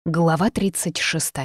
Глава 36.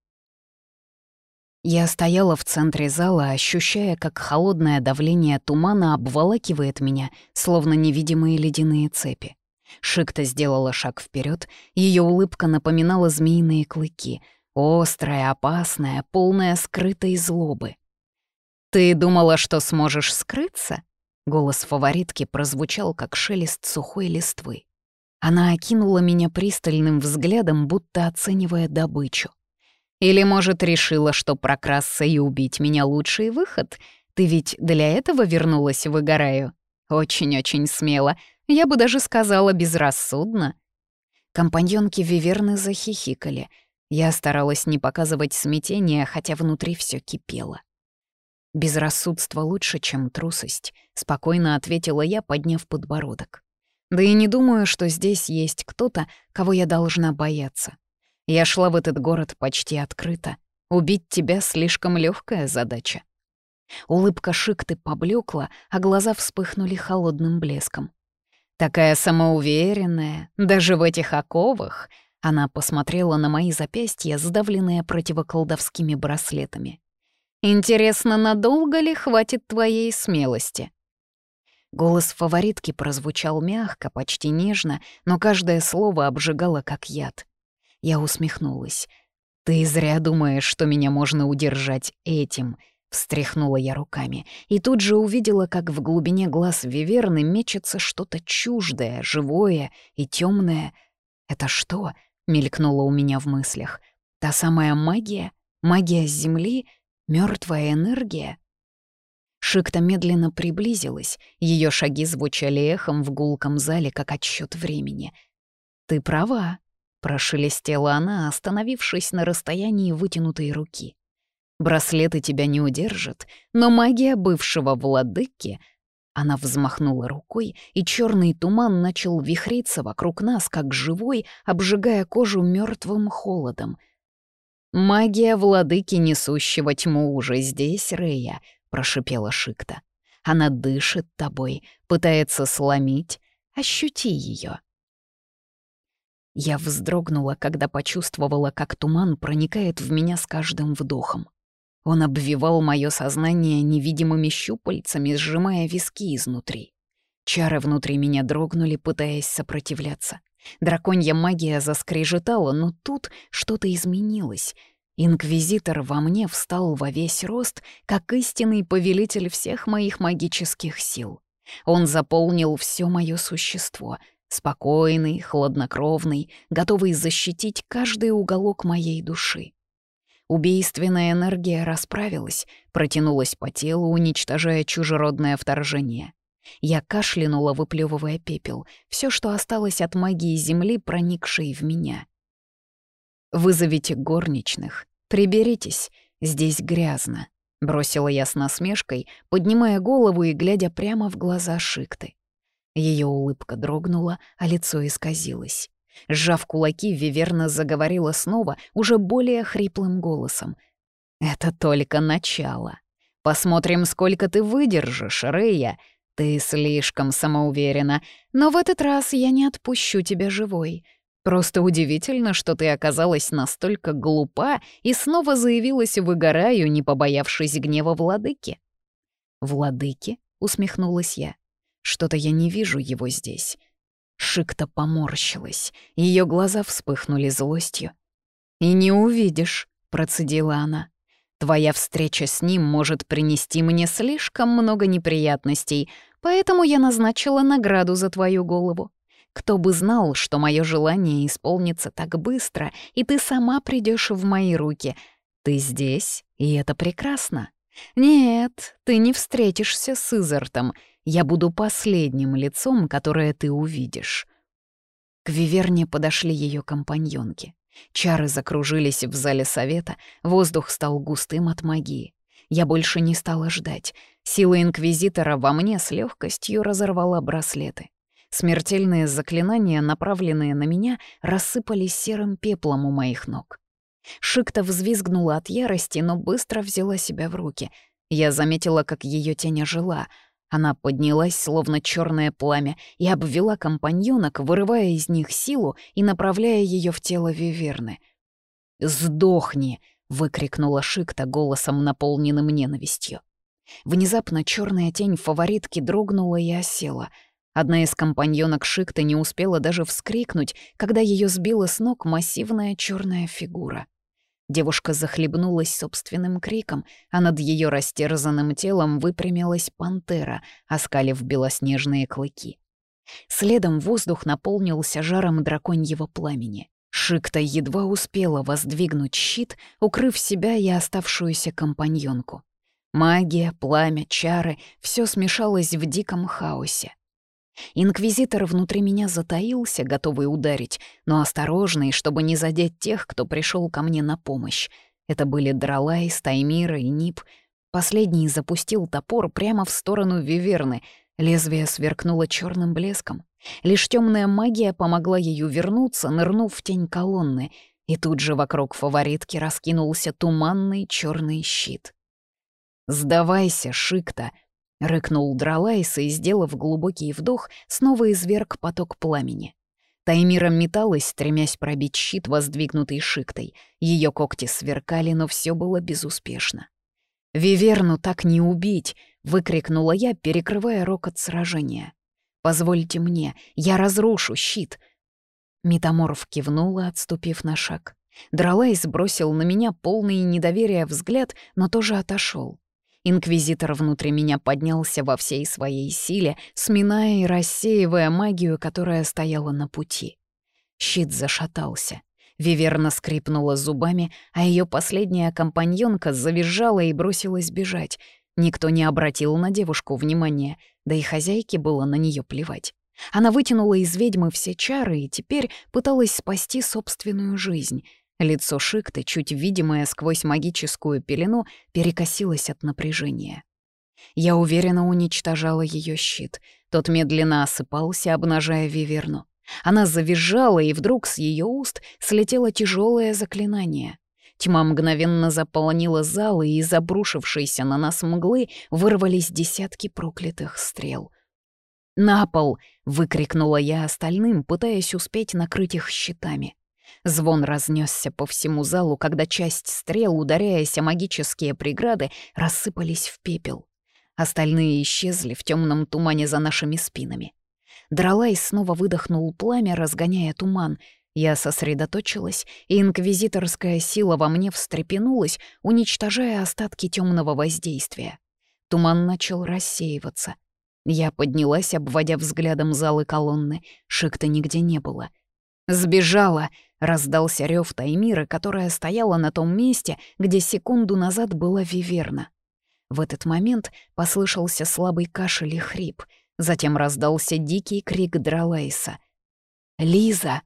Я стояла в центре зала, ощущая, как холодное давление тумана обволакивает меня, словно невидимые ледяные цепи. Шикта сделала шаг вперед, ее улыбка напоминала змеиные клыки, острая, опасная, полная скрытой злобы. «Ты думала, что сможешь скрыться?» Голос фаворитки прозвучал, как шелест сухой листвы. Она окинула меня пристальным взглядом, будто оценивая добычу. «Или, может, решила, что прокрасться и убить меня — лучший выход? Ты ведь для этого вернулась в Игараю? Очень-очень смело. Я бы даже сказала, безрассудно». Компаньонки Виверны захихикали. Я старалась не показывать смятения, хотя внутри все кипело. «Безрассудство лучше, чем трусость», — спокойно ответила я, подняв подбородок. Да и не думаю, что здесь есть кто-то, кого я должна бояться. Я шла в этот город почти открыто. Убить тебя — слишком легкая задача. Улыбка Шикты поблекла, а глаза вспыхнули холодным блеском. Такая самоуверенная, даже в этих оковах. Она посмотрела на мои запястья, сдавленные противоколдовскими браслетами. «Интересно, надолго ли хватит твоей смелости?» Голос фаворитки прозвучал мягко, почти нежно, но каждое слово обжигало как яд. Я усмехнулась. «Ты зря думаешь, что меня можно удержать этим», — встряхнула я руками, и тут же увидела, как в глубине глаз Виверны мечется что-то чуждое, живое и темное. «Это что?» — мелькнуло у меня в мыслях. «Та самая магия? Магия Земли? Мертвая энергия?» Шикта медленно приблизилась, ее шаги звучали эхом в гулком зале, как отсчет времени. «Ты права», — прошелестела она, остановившись на расстоянии вытянутой руки. «Браслеты тебя не удержат, но магия бывшего владыки...» Она взмахнула рукой, и черный туман начал вихриться вокруг нас, как живой, обжигая кожу мертвым холодом. «Магия владыки, несущего тьму, уже здесь, Рея», — прошипела Шикта. «Она дышит тобой, пытается сломить. Ощути ее. Я вздрогнула, когда почувствовала, как туман проникает в меня с каждым вдохом. Он обвивал мое сознание невидимыми щупальцами, сжимая виски изнутри. Чары внутри меня дрогнули, пытаясь сопротивляться. Драконья магия заскрежетала, но тут что-то изменилось. Инквизитор во мне встал во весь рост, как истинный повелитель всех моих магических сил. Он заполнил все мое существо, спокойный, хладнокровный, готовый защитить каждый уголок моей души. Убийственная энергия расправилась, протянулась по телу, уничтожая чужеродное вторжение. Я кашлянула, выплевывая пепел, все, что осталось от магии земли, проникшей в меня. «Вызовите горничных. Приберитесь, здесь грязно», — бросила я с насмешкой, поднимая голову и глядя прямо в глаза Шикты. Ее улыбка дрогнула, а лицо исказилось. Сжав кулаки, Виверна заговорила снова, уже более хриплым голосом. «Это только начало. Посмотрим, сколько ты выдержишь, Рея. Ты слишком самоуверена, но в этот раз я не отпущу тебя живой. Просто удивительно, что ты оказалась настолько глупа и снова заявилась в Игараю, не побоявшись гнева владыки». «Владыки?» — усмехнулась я. «Что-то я не вижу его здесь». Шикта поморщилась, ее глаза вспыхнули злостью. «И не увидишь», — процедила она. «Твоя встреча с ним может принести мне слишком много неприятностей, поэтому я назначила награду за твою голову. Кто бы знал, что мое желание исполнится так быстро, и ты сама придешь в мои руки. Ты здесь, и это прекрасно. Нет, ты не встретишься с Изартом. Я буду последним лицом, которое ты увидишь». К Виверне подошли ее компаньонки. Чары закружились в зале совета, воздух стал густым от магии. Я больше не стала ждать. Сила Инквизитора во мне с легкостью разорвала браслеты. Смертельные заклинания, направленные на меня, рассыпались серым пеплом у моих ног. Шикта взвизгнула от ярости, но быстро взяла себя в руки. Я заметила, как ее тень ожила. Она поднялась, словно черное пламя, и обвела компаньонок, вырывая из них силу и направляя ее в тело Виверны. «Сдохни!» — выкрикнула Шикта голосом, наполненным ненавистью. Внезапно черная тень фаворитки дрогнула и осела. Одна из компаньонок Шикты не успела даже вскрикнуть, когда ее сбила с ног массивная черная фигура. Девушка захлебнулась собственным криком, а над ее растерзанным телом выпрямилась пантера, оскалив белоснежные клыки. Следом воздух наполнился жаром драконьего пламени. Шикта едва успела воздвигнуть щит, укрыв себя и оставшуюся компаньонку. Магия, пламя, чары — все смешалось в диком хаосе. Инквизитор внутри меня затаился, готовый ударить, но осторожный, чтобы не задеть тех, кто пришел ко мне на помощь. Это были Дралай, Таймира и Нип. Последний запустил топор прямо в сторону Виверны. Лезвие сверкнуло черным блеском. Лишь темная магия помогла ей увернуться, нырнув в тень колонны, и тут же вокруг фаворитки раскинулся туманный черный щит. «Сдавайся, Шикта!» — рыкнул Дралайс и, сделав глубокий вдох, снова изверг поток пламени. Таймира металась, стремясь пробить щит, воздвигнутый Шиктой. Ее когти сверкали, но все было безуспешно. «Виверну так не убить!» — выкрикнула я, перекрывая рокот сражения. «Позвольте мне, я разрушу щит!» Метаморф кивнула, отступив на шаг. Дралайс бросил на меня полный недоверия взгляд, но тоже отошел. Инквизитор внутри меня поднялся во всей своей силе, сминая и рассеивая магию, которая стояла на пути. Щит зашатался. Виверна скрипнула зубами, а ее последняя компаньонка завизжала и бросилась бежать. Никто не обратил на девушку внимания, да и хозяйке было на нее плевать. Она вытянула из ведьмы все чары и теперь пыталась спасти собственную жизнь. Лицо Шикты, чуть видимое сквозь магическую пелену, перекосилось от напряжения. Я уверенно уничтожала ее щит. Тот медленно осыпался, обнажая Виверну. Она завизжала, и вдруг с ее уст слетело тяжелое заклинание. Тьма мгновенно заполонила зал, и из обрушившейся на нас мглы вырвались десятки проклятых стрел. «На пол!» — выкрикнула я остальным, пытаясь успеть накрыть их щитами. Звон разнесся по всему залу, когда часть стрел, ударяясь о магические преграды, рассыпались в пепел. Остальные исчезли в темном тумане за нашими спинами. Дралай снова выдохнул пламя, разгоняя туман. Я сосредоточилась, и инквизиторская сила во мне встрепенулась, уничтожая остатки темного воздействия. Туман начал рассеиваться. Я поднялась, обводя взглядом залы колонны. Шикта нигде не было. «Сбежала!» — раздался рев Таймиры, которая стояла на том месте, где секунду назад была Виверна. В этот момент послышался слабый кашель и хрип. Затем раздался дикий крик Дралайса. «Лиза!»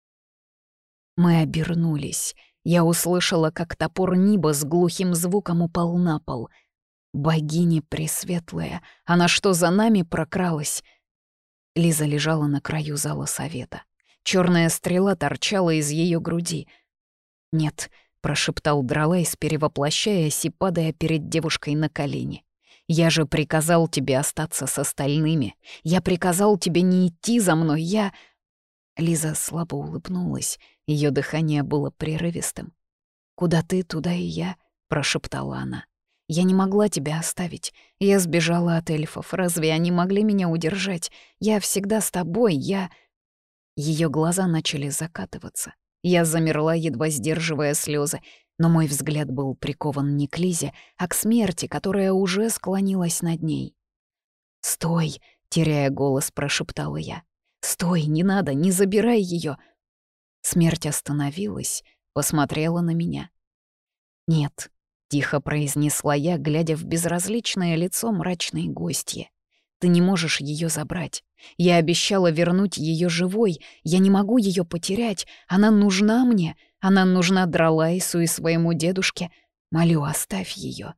Мы обернулись. Я услышала, как топор Ниба с глухим звуком упал на пол. «Богиня Пресветлая! Она что, за нами прокралась?» Лиза лежала на краю зала совета. Черная стрела торчала из ее груди. «Нет», — прошептал Дралайс, перевоплощаясь и падая перед девушкой на колени. «Я же приказал тебе остаться с остальными. Я приказал тебе не идти за мной, я...» Лиза слабо улыбнулась. Ее дыхание было прерывистым. «Куда ты, туда и я», — прошептала она. «Я не могла тебя оставить. Я сбежала от эльфов. Разве они могли меня удержать? Я всегда с тобой, я...» Ее глаза начали закатываться. Я замерла, едва сдерживая слезы, но мой взгляд был прикован не к Лизе, а к смерти, которая уже склонилась над ней. «Стой!» — теряя голос, прошептала я. «Стой, не надо, не забирай ее!» Смерть остановилась, посмотрела на меня. «Нет», — тихо произнесла я, глядя в безразличное лицо мрачной гостьи. «Ты не можешь ее забрать. Я обещала вернуть ее живой. Я не могу ее потерять. Она нужна мне. Она нужна Дралайсу и своему дедушке. Молю, оставь ее».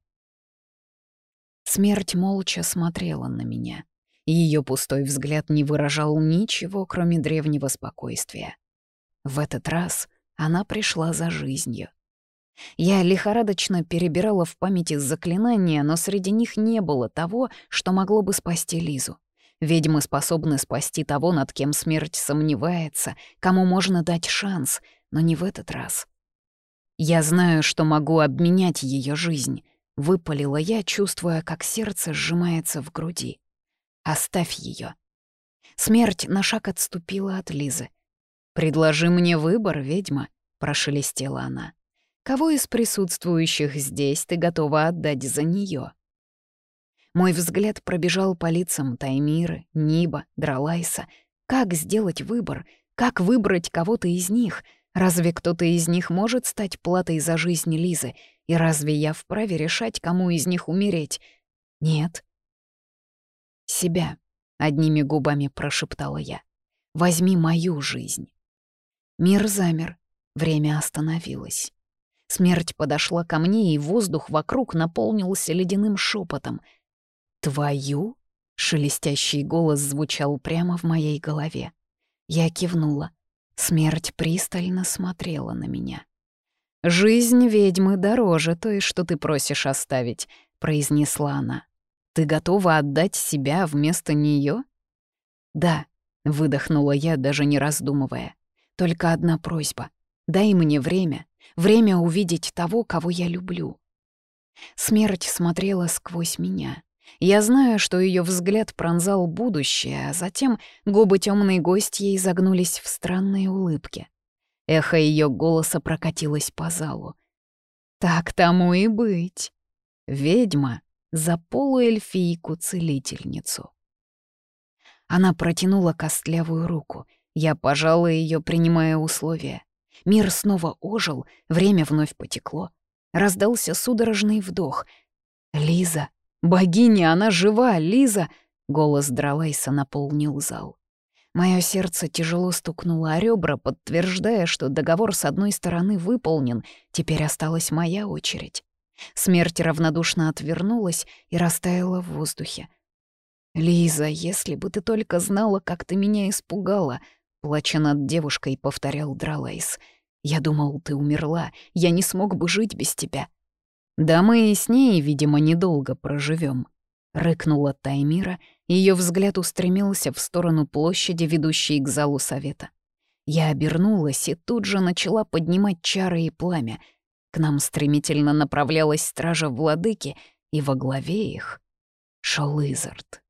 Смерть молча смотрела на меня. Ее пустой взгляд не выражал ничего, кроме древнего спокойствия. В этот раз она пришла за жизнью. Я лихорадочно перебирала в памяти заклинания, но среди них не было того, что могло бы спасти Лизу. Ведьмы способны спасти того, над кем смерть сомневается, кому можно дать шанс, но не в этот раз. Я знаю, что могу обменять ее жизнь. Выпалила я, чувствуя, как сердце сжимается в груди. Оставь ее. Смерть на шаг отступила от Лизы. «Предложи мне выбор, ведьма», — прошелестела она. «Кого из присутствующих здесь ты готова отдать за нее? Мой взгляд пробежал по лицам Таймиры, Ниба, Дралайса. Как сделать выбор? Как выбрать кого-то из них? Разве кто-то из них может стать платой за жизнь Лизы? И разве я вправе решать, кому из них умереть? Нет. «Себя», — одними губами прошептала я. «Возьми мою жизнь». Мир замер, время остановилось. Смерть подошла ко мне, и воздух вокруг наполнился ледяным шепотом. «Твою?» — шелестящий голос звучал прямо в моей голове. Я кивнула. Смерть пристально смотрела на меня. «Жизнь ведьмы дороже той, что ты просишь оставить», — произнесла она. «Ты готова отдать себя вместо нее?» «Да», — выдохнула я, даже не раздумывая. «Только одна просьба. Дай мне время. Время увидеть того, кого я люблю». Смерть смотрела сквозь меня. Я знаю, что ее взгляд пронзал будущее, а затем губы темной гостьи изогнулись в странные улыбки. Эхо ее голоса прокатилось по залу. «Так тому и быть. Ведьма за полуэльфийку-целительницу». Она протянула костлявую руку. Я пожала ее, принимая условия. Мир снова ожил, время вновь потекло. Раздался судорожный вдох. «Лиза! Богиня, она жива! Лиза!» Голос Дралайса наполнил зал. Мое сердце тяжело стукнуло о ребра, подтверждая, что договор с одной стороны выполнен, теперь осталась моя очередь. Смерть равнодушно отвернулась и растаяла в воздухе. «Лиза, если бы ты только знала, как ты меня испугала!» Плача над девушкой, повторял Дралайс. «Я думал, ты умерла, я не смог бы жить без тебя». «Да мы и с ней, видимо, недолго проживем. Рыкнула Таймира, ее взгляд устремился в сторону площади, ведущей к залу совета. Я обернулась и тут же начала поднимать чары и пламя. К нам стремительно направлялась стража владыки, и во главе их шел Изард.